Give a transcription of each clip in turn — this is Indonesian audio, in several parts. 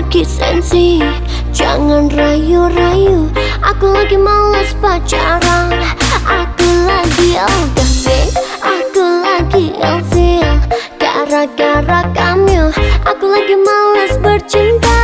lagi sensi, jangan rayu-rayu. Aku lagi malas pacaran, aku lagi LDR, aku lagi ilfil. Gara-gara kamu, aku lagi malas bercinta.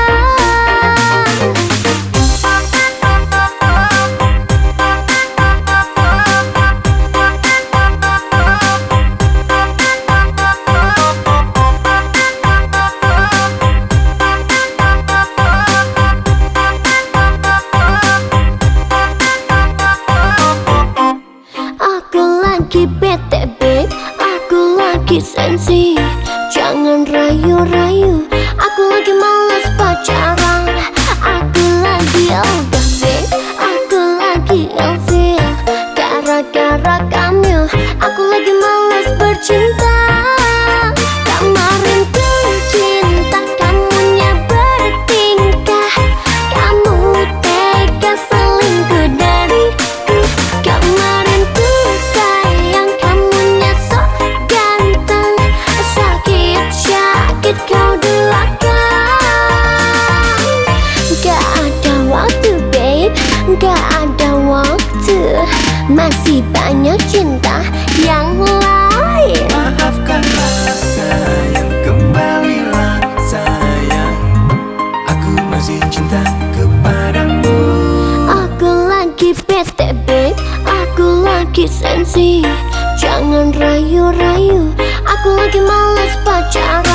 Lagi bete babe, aku lagi sensi, jangan rayu-rayu. Aku lagi malas pacaran, aku lagi LDR, aku lagi ilfil. Gara-gara kamu, aku lagi malas bercinta. Kemarin ku cinta, kamunya bertingkah, kamu tega selingkuh dariku. Kemarin ku sakit kau duakan. Gak ada waktu babe, gak ada waktu. Masih banyak cinta yang lain. Maafkanlah sayang, kembalilah sayang. Aku masih cinta kepadamu. Aku lagi bete babe, aku lagi sensi, jangan rayu-rayu. Aku lagi malas pacaran,